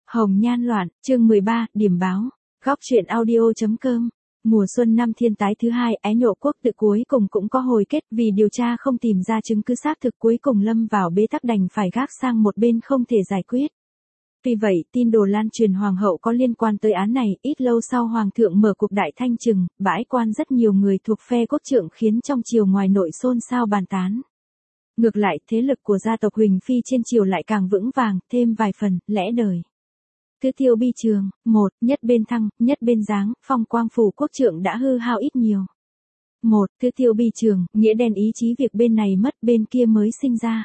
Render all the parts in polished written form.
Hồng nhan loạn, chương 13, điểm báo. Góc truyện audio.com. Mùa xuân năm thiên tái thứ hai, ái nộ quốc tự cuối cùng cũng có hồi kết, vì điều tra không tìm ra chứng cứ xác thực cuối cùng lâm vào bế tắc đành phải gác sang một bên không thể giải quyết. Vì vậy, tin đồn lan truyền hoàng hậu có liên quan tới án này, ít lâu sau hoàng thượng mở cuộc đại thanh trừng, bãi quan rất nhiều người thuộc phe quốc trượng khiến trong triều ngoài nội xôn xao bàn tán. Ngược lại, thế lực của gia tộc Huỳnh Phi trên triều lại càng vững vàng, thêm vài phần, lẽ đời. Tứ tiêu bi trường, một, nhất bên thăng, nhất bên giáng, phong quang phủ quốc trượng đã hư hao ít nhiều. Một, tứ tiêu bi trường, nghĩa đen ý chí việc bên này mất bên kia mới sinh ra.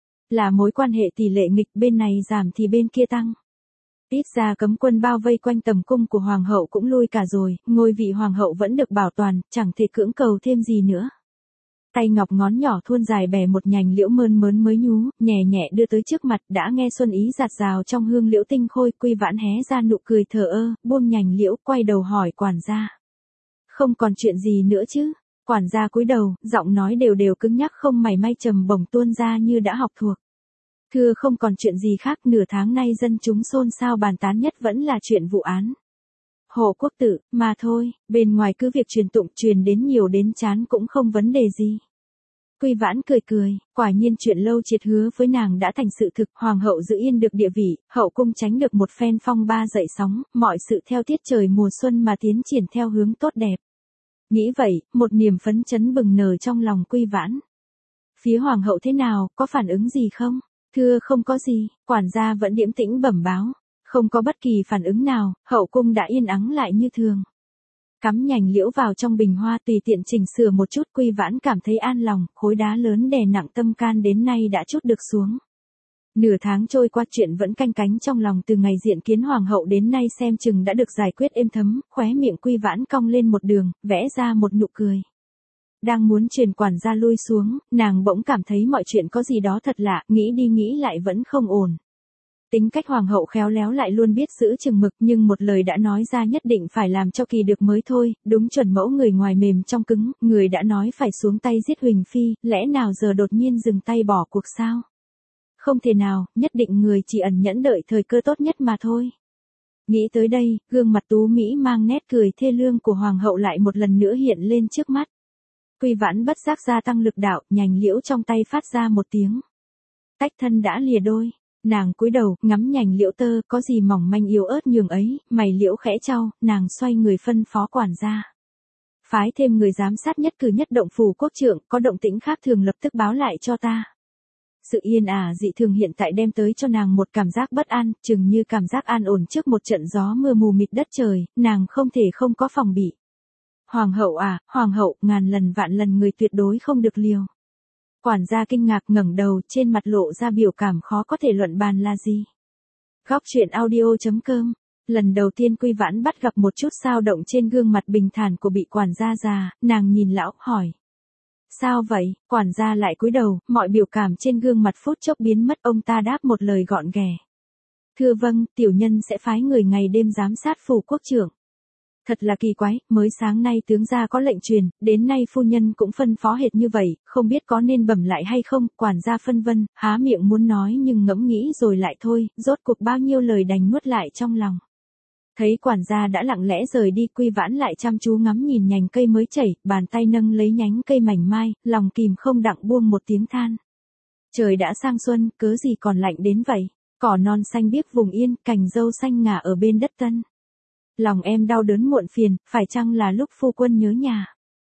Là mối quan hệ tỷ lệ nghịch bên này giảm thì bên kia tăng. Ít ra cấm quân bao vây quanh tầm cung của hoàng hậu cũng lui cả rồi, ngôi vị hoàng hậu vẫn được bảo toàn, chẳng thể cưỡng cầu thêm gì nữa. Tay ngọc ngón nhỏ thuôn dài bẻ một nhành liễu mơn mớn mới nhú, nhẹ nhẹ đưa tới trước mặt, đã nghe xuân ý giạt rào trong hương liễu tinh khôi. Quy Vãn hé ra nụ cười thờ ơ, buông nhành liễu, quay đầu hỏi quản gia. Không còn chuyện gì nữa chứ? Quản gia cúi đầu, giọng nói đều đều cứng nhắc không mảy may trầm bổng tuôn ra như đã học thuộc. Thưa không còn chuyện gì khác, nửa tháng nay dân chúng xôn xao bàn tán nhất vẫn là chuyện vụ án Hộ Quốc Tử, mà thôi, bên ngoài cứ việc truyền tụng truyền đến nhiều đến chán cũng không vấn đề gì. Quy Vãn cười cười, quả nhiên chuyện lâu triệt hứa với nàng đã thành sự thực, hoàng hậu giữ yên được địa vị, hậu cung tránh được một phen phong ba dậy sóng, mọi sự theo tiết trời mùa xuân mà tiến triển theo hướng tốt đẹp. Nghĩ vậy, một niềm phấn chấn bừng nở trong lòng Quy Vãn. Phía hoàng hậu thế nào, có phản ứng gì không? Thưa không có gì, quản gia vẫn điềm tĩnh bẩm báo. Không có bất kỳ phản ứng nào, hậu cung đã yên ắng lại như thường. Cắm nhành liễu vào trong bình hoa tùy tiện chỉnh sửa một chút, Quy Vãn cảm thấy an lòng, khối đá lớn đè nặng tâm can đến nay đã trút được xuống. Nửa tháng trôi qua chuyện vẫn canh cánh trong lòng từ ngày diện kiến hoàng hậu đến nay xem chừng đã được giải quyết êm thấm, khóe miệng Quy Vãn cong lên một đường, vẽ ra một nụ cười. Đang muốn truyền quản gia lui xuống, nàng bỗng cảm thấy mọi chuyện có gì đó thật lạ, nghĩ đi nghĩ lại vẫn không ổn. Tính cách hoàng hậu khéo léo lại luôn biết giữ chừng mực, nhưng một lời đã nói ra nhất định phải làm cho kỳ được mới thôi, đúng chuẩn mẫu người ngoài mềm trong cứng, người đã nói phải xuống tay giết Huỳnh Phi, lẽ nào giờ đột nhiên dừng tay bỏ cuộc sao? Không thể nào, nhất định người chỉ ẩn nhẫn đợi thời cơ tốt nhất mà thôi. Nghĩ tới đây, gương mặt tú mỹ mang nét cười thê lương của hoàng hậu lại một lần nữa hiện lên trước mắt. Quy Vãn bất giác gia tăng lực đạo, nhành liễu trong tay phát ra một tiếng. Tách thân đã lìa đôi. Nàng cúi đầu, ngắm nhành liễu tơ, có gì mỏng manh yếu ớt nhường ấy, mày liễu khẽ chau, nàng xoay người phân phó quản gia. Phái thêm người giám sát nhất cử nhất động phủ quốc trượng, có động tĩnh khác thường lập tức báo lại cho ta. Sự yên ả dị thường hiện tại đem tới cho nàng một cảm giác bất an, chừng như cảm giác an ổn trước một trận gió mưa mù mịt đất trời, nàng không thể không có phòng bị. Hoàng hậu à, hoàng hậu, ngàn lần vạn lần người tuyệt đối không được liều. Quản gia kinh ngạc ngẩng đầu, trên mặt lộ ra biểu cảm khó có thể luận bàn là gì. Góc truyện audio.com. Lần đầu tiên Quy Vãn bắt gặp một chút dao động trên gương mặt bình thản của bị quản gia già, nàng nhìn lão, hỏi. Sao vậy? Quản gia lại cúi đầu, mọi biểu cảm trên gương mặt phút chốc biến mất, ông ta đáp một lời gọn ghẽ. Thưa vâng, tiểu nhân sẽ phái người ngày đêm giám sát phủ quốc trưởng. Thật là kỳ quái, mới sáng nay tướng gia có lệnh truyền, đến nay phu nhân cũng phân phó hệt như vậy, không biết có nên bẩm lại hay không, quản gia phân vân, há miệng muốn nói nhưng ngẫm nghĩ rồi lại thôi, rốt cuộc bao nhiêu lời đành nuốt lại trong lòng. Thấy quản gia đã lặng lẽ rời đi, Quy Vãn lại chăm chú ngắm nhìn nhành cây mới chảy, bàn tay nâng lấy nhánh cây mảnh mai, lòng kìm không đặng buông một tiếng than. Trời đã sang xuân, cớ gì còn lạnh đến vậy, cỏ non xanh biếc vùng yên, cành dâu xanh ngả ở bên đất tân. Lòng em đau đớn muộn phiền, phải chăng là lúc phu quân nhớ nhà?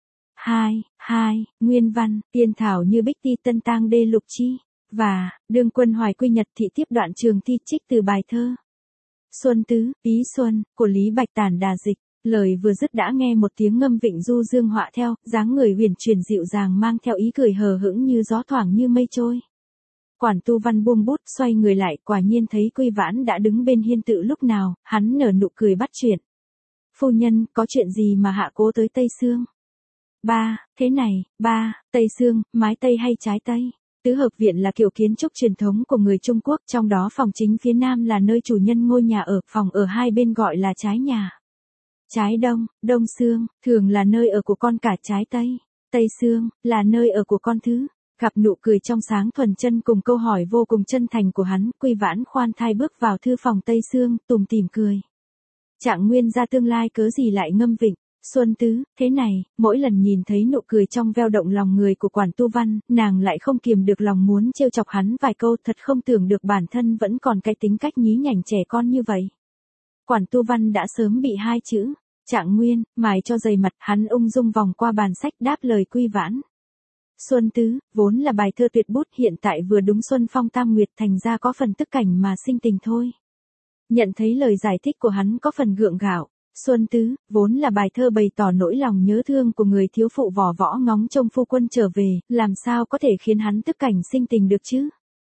2. Nguyên văn, tiên thảo như bích ti tân tang đê lục chi. Và, đương quân hoài quy nhật thị tiếp đoạn trường thi trích từ bài thơ. Xuân tứ, ý xuân, của Lý Bạch Tản đà dịch. Lời vừa dứt đã nghe một tiếng ngâm vịnh du dương họa theo, dáng người huyền chuyển dịu dàng mang theo ý cười hờ hững như gió thoảng như mây trôi. Quản tu văn buông bút, xoay người lại, quả nhiên thấy Quy Vãn đã đứng bên hiên tự lúc nào, hắn nở nụ cười bắt chuyện. Phu nhân, có chuyện gì mà hạ cố tới Tây Sương? Thế này, Tây Sương, mái Tây hay trái Tây? Tứ hợp viện là kiểu kiến trúc truyền thống của người Trung Quốc, trong đó phòng chính phía nam là nơi chủ nhân ngôi nhà ở, phòng ở hai bên gọi là trái nhà. Trái đông, đông sương, thường là nơi ở của con cả trái Tây. Tây sương, là nơi ở của con thứ. Gặp nụ cười trong sáng thuần chân cùng câu hỏi vô cùng chân thành của hắn, Quy Vãn khoan thai bước vào thư phòng Tây Sương, tủm tỉm cười. Trạng Nguyên gia tương lai cớ gì lại ngâm vịnh. Xuân Tứ, thế này, mỗi lần nhìn thấy nụ cười trong veo động lòng người của Quản Tu Văn, nàng lại không kiềm được lòng muốn trêu chọc hắn vài câu, thật không tưởng được bản thân vẫn còn cái tính cách nhí nhảnh trẻ con như vậy. Quản Tu Văn đã sớm bị hai chữ, Trạng Nguyên, mài cho dày mặt, hắn ung dung vòng qua bàn sách đáp lời Quy Vãn. Xuân Tứ, vốn là bài thơ tuyệt bút, hiện tại vừa đúng xuân phong tam nguyệt, thành ra có phần tức cảnh mà sinh tình thôi. Nhận thấy lời giải thích của hắn có phần gượng gạo. Xuân Tứ, vốn là bài thơ bày tỏ nỗi lòng nhớ thương của người thiếu phụ vỏ võ ngóng trông phu quân trở về, làm sao có thể khiến hắn tức cảnh sinh tình được chứ?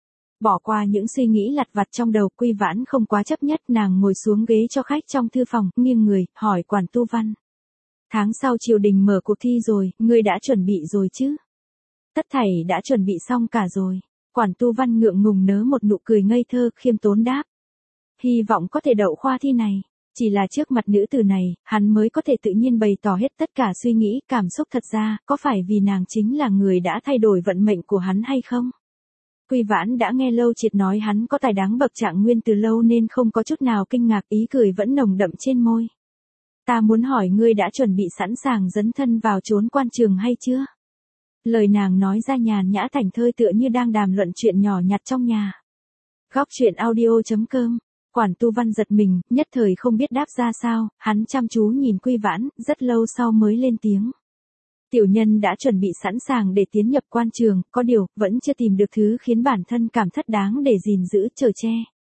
Bỏ qua những suy nghĩ lặt vặt trong đầu, Quy Vãn không quá chấp nhất, nàng ngồi xuống ghế cho khách trong thư phòng, nghiêng người, hỏi Quản Tu Văn. Tháng sau triều đình mở cuộc thi rồi, ngươi đã chuẩn bị rồi chứ? Tất thảy đã chuẩn bị xong cả rồi. Quản Tu Văn ngượng ngùng nớ một nụ cười ngây thơ, khiêm tốn đáp. Hy vọng có thể đậu khoa thi này. Chỉ là trước mặt nữ tử này, hắn mới có thể tự nhiên bày tỏ hết tất cả suy nghĩ, cảm xúc. Thật ra, có phải vì nàng chính là người đã thay đổi vận mệnh của hắn hay không? Quy Vãn đã nghe Lâu Triệt nói hắn có tài đáng bậc Trạng Nguyên từ lâu nên không có chút nào kinh ngạc, ý cười vẫn nồng đậm trên môi. Ta muốn hỏi ngươi đã chuẩn bị sẵn sàng dấn thân vào chốn quan trường hay chưa? Lời nàng nói ra nhàn nhã thảnh thơi tựa như đang đàm luận chuyện nhỏ nhặt trong nhà. Góc truyện audio.com. Quản Tu Văn giật mình, nhất thời không biết đáp ra sao, hắn chăm chú nhìn Quy Vãn, rất lâu sau mới lên tiếng. Tiểu nhân đã chuẩn bị sẵn sàng để tiến nhập quan trường, có điều, vẫn chưa tìm được thứ khiến bản thân cảm thất đáng để gìn giữ, chở che.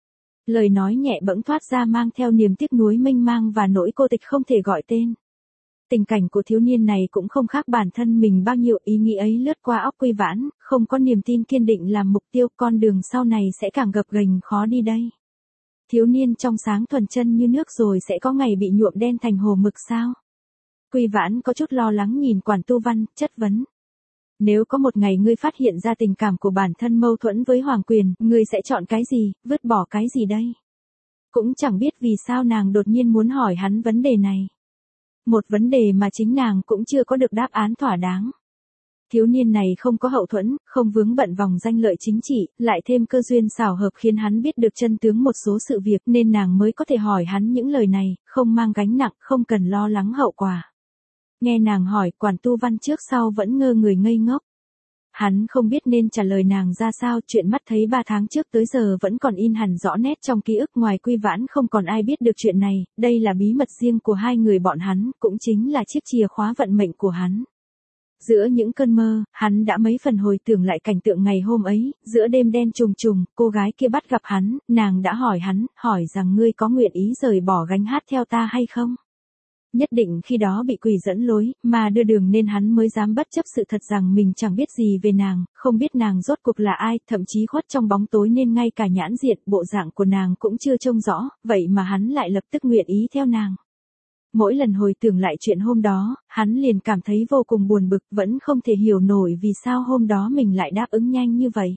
Lời nói nhẹ bẫng thoát ra mang theo niềm tiếc nuối mênh mang và nỗi cô tịch không thể gọi tên. Tình cảnh của thiếu niên này cũng không khác bản thân mình bao nhiêu, ý nghĩ ấy lướt qua óc Quy Vãn, không có niềm tin kiên định làm mục tiêu, con đường sau này sẽ càng gập ghềnh khó đi đây. Thiếu niên trong sáng thuần chân như nước rồi sẽ có ngày bị nhuộm đen thành hồ mực sao? Quy Vãn có chút lo lắng nhìn Quản Tu Văn, chất vấn. Nếu có một ngày ngươi phát hiện ra tình cảm của bản thân mâu thuẫn với hoàng quyền, ngươi sẽ chọn cái gì, vứt bỏ cái gì đây? Cũng chẳng biết vì sao nàng đột nhiên muốn hỏi hắn vấn đề này. Một vấn đề mà chính nàng cũng chưa có được đáp án thỏa đáng. Thiếu niên này không có hậu thuẫn, không vướng bận vòng danh lợi chính trị, lại thêm cơ duyên xảo hợp khiến hắn biết được chân tướng một số sự việc nên nàng mới có thể hỏi hắn những lời này, không mang gánh nặng, không cần lo lắng hậu quả. Nghe nàng hỏi, Quản Tu Văn trước sau vẫn ngơ người ngây ngốc. Hắn không biết nên trả lời nàng ra sao, chuyện mắt thấy 3 tháng trước tới giờ vẫn còn in hẳn rõ nét trong ký ức, ngoài Quy Vãn không còn ai biết được chuyện này, đây là bí mật riêng của hai người bọn hắn, cũng chính là chiếc chìa khóa vận mệnh của hắn. Giữa những cơn mơ, hắn đã mấy phần hồi tưởng lại cảnh tượng ngày hôm ấy, giữa đêm đen trùng trùng, cô gái kia bắt gặp hắn, nàng đã hỏi hắn, hỏi rằng ngươi có nguyện ý rời bỏ gánh hát theo ta hay không? Nhất định khi đó bị quỷ dẫn lối, mà đưa đường nên hắn mới dám bất chấp sự thật rằng mình chẳng biết gì về nàng, không biết nàng rốt cuộc là ai, thậm chí khuất trong bóng tối nên ngay cả nhãn diện, bộ dạng của nàng cũng chưa trông rõ, vậy mà hắn lại lập tức nguyện ý theo nàng. Mỗi lần hồi tưởng lại chuyện hôm đó, hắn liền cảm thấy vô cùng buồn bực, vẫn không thể hiểu nổi vì sao hôm đó mình lại đáp ứng nhanh như vậy.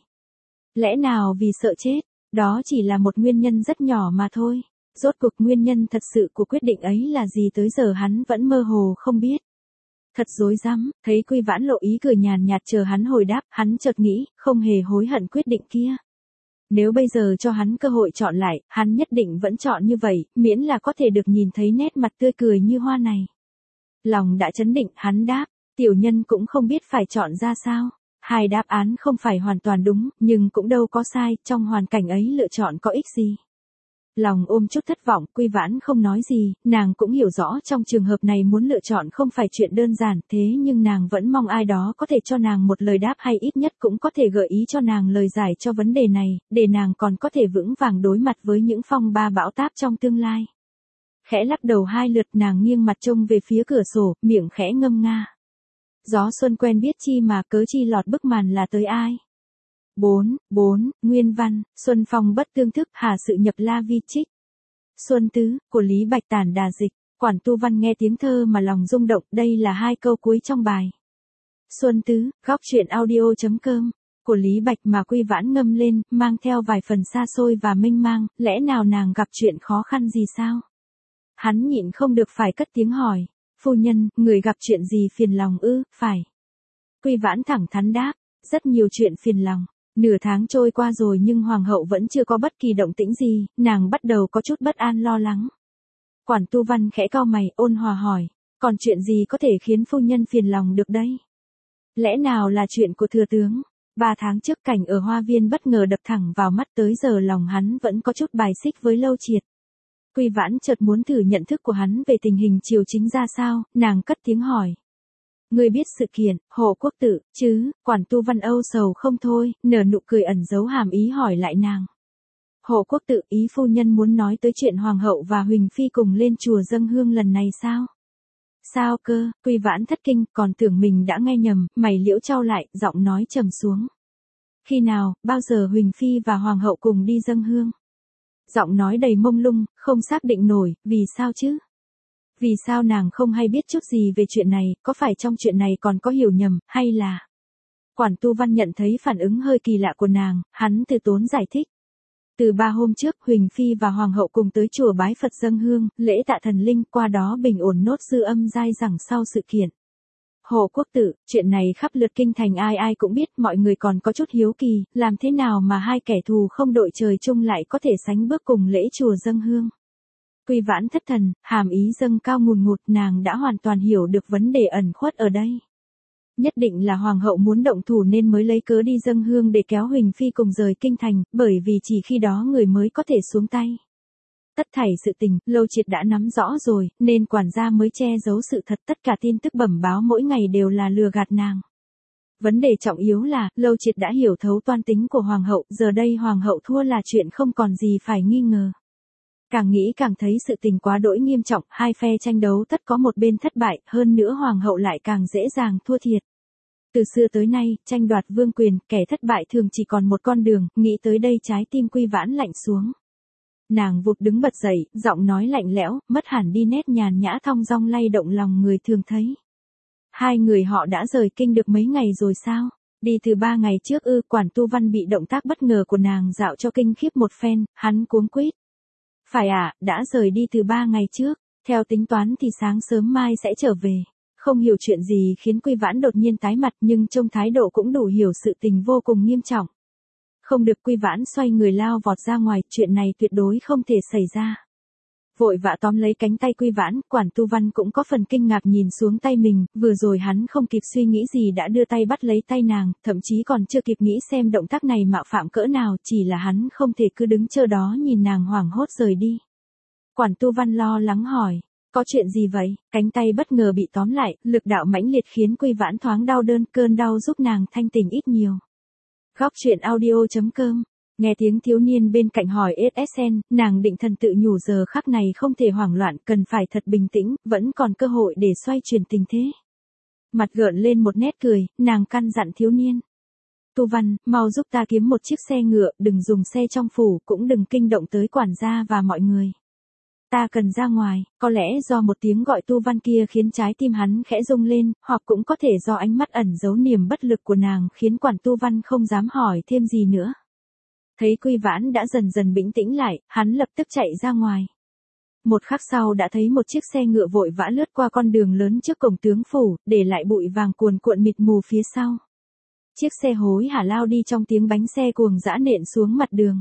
Lẽ nào vì sợ chết, đó chỉ là một nguyên nhân rất nhỏ mà thôi. Rốt cuộc nguyên nhân thật sự của quyết định ấy là gì tới giờ hắn vẫn mơ hồ không biết. Thật rối rắm, thấy Quy Vãn lộ ý cười nhàn nhạt chờ hắn hồi đáp, hắn chợt nghĩ, không hề hối hận quyết định kia. Nếu bây giờ cho hắn cơ hội chọn lại, hắn nhất định vẫn chọn như vậy, miễn là có thể được nhìn thấy nét mặt tươi cười như hoa này. Lòng đã chấn định, hắn đáp, tiểu nhân cũng không biết phải chọn ra sao. Hai đáp án không phải hoàn toàn đúng, nhưng cũng đâu có sai, trong hoàn cảnh ấy lựa chọn có ích gì. Lòng ôm chút thất vọng, Quy Vãn không nói gì, nàng cũng hiểu rõ trong trường hợp này muốn lựa chọn không phải chuyện đơn giản, thế nhưng nàng vẫn mong ai đó có thể cho nàng một lời đáp hay ít nhất cũng có thể gợi ý cho nàng lời giải cho vấn đề này, để nàng còn có thể vững vàng đối mặt với những phong ba bão táp trong tương lai. Khẽ lắc đầu 2 lượt, nàng nghiêng mặt trông về phía cửa sổ, miệng khẽ ngâm nga. Gió xuân quen biết chi mà cớ chi lọt bức màn là tới ai. 4. Nguyên văn, Xuân phong bất tương thức, hà sự nhập la vi trích. Xuân Tứ, của Lý Bạch Tản đà dịch. Quản Tu Văn nghe tiếng thơ mà lòng rung động, đây là 2 câu cuối trong bài. Xuân Tứ, góc truyện audio.com, của Lý Bạch mà Quy Vãn ngâm lên, mang theo vài phần xa xôi và mênh mang, lẽ nào nàng gặp chuyện khó khăn gì sao? Hắn nhịn không được phải cất tiếng hỏi, phu nhân, người gặp chuyện gì phiền lòng ư, phải. Quy Vãn thẳng thắn đáp, Rất nhiều chuyện phiền lòng. Nửa tháng trôi qua rồi nhưng hoàng hậu vẫn chưa có bất kỳ động tĩnh gì, nàng bắt đầu có chút bất an lo lắng. Quản Tu Văn khẽ cau mày, ôn hòa hỏi, còn chuyện gì có thể khiến phu nhân phiền lòng được đây? Lẽ nào là chuyện của thừa tướng? 3 tháng trước cảnh ở hoa viên bất ngờ đập thẳng vào mắt, tới giờ lòng hắn vẫn có chút bài xích với Lâu Triệt. Quy Vãn chợt muốn thử nhận thức của hắn về tình hình triều chính ra sao, nàng cất tiếng hỏi. Ngươi biết sự kiện, Hộ Quốc Tự, chứ? Quản Tu Văn âu sầu không thôi, nở nụ cười ẩn giấu hàm ý hỏi lại nàng. Hộ Quốc Tự, ý phu nhân muốn nói tới chuyện hoàng hậu và Huỳnh Phi cùng lên chùa dâng hương lần này sao? Sao cơ? Quy Vãn thất kinh, còn tưởng mình đã nghe nhầm, mày liễu chau lại, giọng nói trầm xuống. Khi nào, bao giờ Huỳnh Phi và hoàng hậu cùng đi dâng hương? Giọng nói đầy mông lung, không xác định nổi, vì sao chứ? Vì sao nàng không hay biết chút gì về chuyện này, có phải trong chuyện này còn có hiểu nhầm, hay là... Quản Tu Văn nhận thấy phản ứng hơi kỳ lạ của nàng, hắn từ tốn giải thích. Từ 3 hôm trước, Huỳnh Phi và Hoàng hậu cùng tới chùa bái Phật dâng hương, lễ tạ thần linh, qua đó bình ổn nốt dư âm dai dẳng sau sự kiện. Hộ Quốc Tự, chuyện này khắp lượt kinh thành ai ai cũng biết, mọi người còn có chút hiếu kỳ, làm thế nào mà hai kẻ thù không đội trời chung lại có thể sánh bước cùng lễ chùa dâng hương. Quy Vãn thất thần, hàm ý dâng cao ngùn ngụt, nàng đã hoàn toàn hiểu được vấn đề ẩn khuất ở đây. Nhất định là hoàng hậu muốn động thủ nên mới lấy cớ đi dâng hương để kéo Huỳnh Phi cùng rời kinh thành, bởi vì chỉ khi đó người mới có thể xuống tay. Tất thảy sự tình, Lâu Triệt đã nắm rõ rồi, nên quản gia mới che giấu sự thật, tất cả tin tức bẩm báo mỗi ngày đều là lừa gạt nàng. Vấn đề trọng yếu là, Lâu Triệt đã hiểu thấu toan tính của hoàng hậu, giờ đây hoàng hậu thua là chuyện không còn gì phải nghi ngờ. Càng nghĩ càng thấy sự tình quá đỗi nghiêm trọng, hai phe tranh đấu tất có một bên thất bại, hơn nữa hoàng hậu lại càng dễ dàng thua thiệt. Từ xưa tới nay, tranh đoạt vương quyền, kẻ thất bại thường chỉ còn một con đường, nghĩ tới đây trái tim Quy Vãn lạnh xuống. Nàng vụt đứng bật dậy, giọng nói lạnh lẽo, mất hẳn đi nét nhàn nhã thong dong lay động lòng người thường thấy. Hai người họ đã rời kinh được mấy ngày rồi sao? Đi từ 3 ngày trước ư? Quản Tu Văn bị động tác bất ngờ của nàng dạo cho kinh khiếp một phen, hắn cuống quýt. Phải đã rời đi từ 3 ngày trước, theo tính toán thì sáng sớm mai sẽ trở về. Không hiểu chuyện gì khiến Quy Vãn đột nhiên tái mặt, nhưng trông thái độ cũng đủ hiểu sự tình vô cùng nghiêm trọng. Không được, Quy Vãn xoay người lao vọt ra ngoài, chuyện này tuyệt đối không thể xảy ra. Vội vã tóm lấy cánh tay Quy Vãn, Quản Tu Văn cũng có phần kinh ngạc nhìn xuống tay mình, vừa rồi hắn không kịp suy nghĩ gì đã đưa tay bắt lấy tay nàng, thậm chí còn chưa kịp nghĩ xem động tác này mạo phạm cỡ nào, chỉ là hắn không thể cứ đứng chờ đó nhìn nàng hoảng hốt rời đi. Quản Tu Văn lo lắng hỏi, có chuyện gì vậy? Cánh tay bất ngờ bị tóm lại, lực đạo mãnh liệt khiến Quy Vãn thoáng đau đớn, cơn đau giúp nàng thanh tỉnh ít nhiều. Góc truyện audio.com. Nghe tiếng thiếu niên bên cạnh hỏi SSN, nàng định thần tự nhủ giờ khắc này không thể hoảng loạn, cần phải thật bình tĩnh, vẫn còn cơ hội để xoay chuyển tình thế. Mặt gợn lên một nét cười, nàng căn dặn thiếu niên. Tu Văn, mau giúp ta kiếm một chiếc xe ngựa, đừng dùng xe trong phủ, cũng đừng kinh động tới quản gia và mọi người. Ta cần ra ngoài, có lẽ do một tiếng gọi Tu Văn kia khiến trái tim hắn khẽ rung lên, hoặc cũng có thể do ánh mắt ẩn giấu niềm bất lực của nàng khiến Quản Tu Văn không dám hỏi thêm gì nữa. Thấy Quy Vãn đã dần dần bình tĩnh lại, hắn lập tức chạy ra ngoài. Một khắc sau đã thấy một chiếc xe ngựa vội vã lướt qua con đường lớn trước cổng tướng phủ, để lại bụi vàng cuồn cuộn mịt mù phía sau. Chiếc xe hối hả lao đi trong tiếng bánh xe cuồng dã nện xuống mặt đường.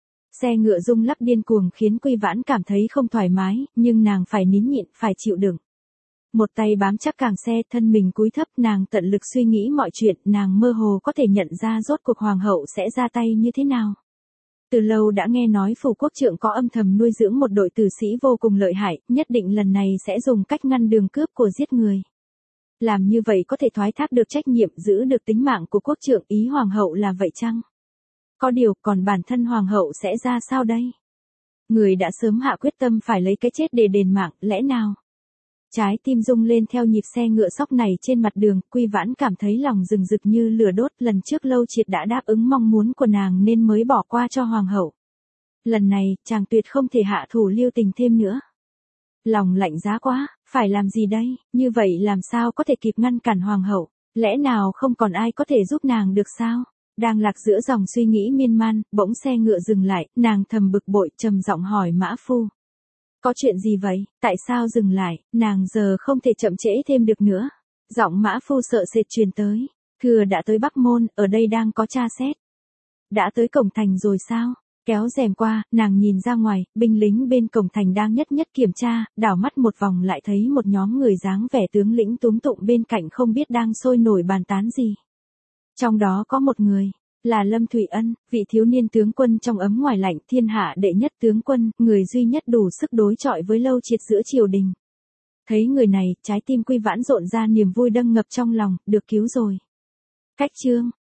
Xe ngựa rung lắc điên cuồng khiến Quy Vãn cảm thấy không thoải mái, nhưng nàng phải nín nhịn, phải chịu đựng. Một tay bám chắc càng xe, thân mình cúi thấp, nàng tận lực suy nghĩ mọi chuyện, nàng mơ hồ có thể nhận ra rốt cuộc hoàng hậu sẽ ra tay như thế nào. Từ lâu đã nghe nói phủ quốc trượng có âm thầm nuôi dưỡng một đội tử sĩ vô cùng lợi hại, nhất định lần này sẽ dùng cách ngăn đường cướp của giết người. Làm như vậy có thể thoái thác được trách nhiệm, giữ được tính mạng của quốc trượng, ý hoàng hậu là vậy chăng? Có điều, còn bản thân hoàng hậu sẽ ra sao đây? Người đã sớm hạ quyết tâm phải lấy cái chết để đền mạng, lẽ nào? Trái tim rung lên theo nhịp xe ngựa sóc này trên mặt đường, Quy Vãn cảm thấy lòng rừng rực như lửa đốt, lần trước Lâu Triệt đã đáp ứng mong muốn của nàng nên mới bỏ qua cho hoàng hậu. Lần này, chàng tuyệt không thể hạ thủ lưu tình thêm nữa. Lòng lạnh giá quá, phải làm gì đây, như vậy làm sao có thể kịp ngăn cản hoàng hậu, lẽ nào không còn ai có thể giúp nàng được sao? Đang lạc giữa dòng suy nghĩ miên man, bỗng xe ngựa dừng lại, nàng thầm bực bội, trầm giọng hỏi mã phu. Có chuyện gì vậy, tại sao dừng lại, nàng giờ không thể chậm trễ thêm được nữa. Giọng mã phu sợ sệt truyền tới. Thừa đã tới Bắc Môn, ở đây đang có tra xét. Đã tới cổng thành rồi sao? Kéo rèm qua, nàng nhìn ra ngoài, binh lính bên cổng thành đang nhất nhất kiểm tra, đảo mắt một vòng lại thấy một nhóm người dáng vẻ tướng lĩnh túm tụng bên cạnh không biết đang sôi nổi bàn tán gì. Trong đó có một người, là Lâm Thủy Ân, vị thiếu niên tướng quân trong ấm ngoài lạnh, thiên hạ đệ nhất tướng quân, người duy nhất đủ sức đối chọi với Lâu Triệt giữa triều đình. Thấy người này, trái tim Quy Vãn rộn ra niềm vui dâng ngập trong lòng, được cứu rồi. Cách chương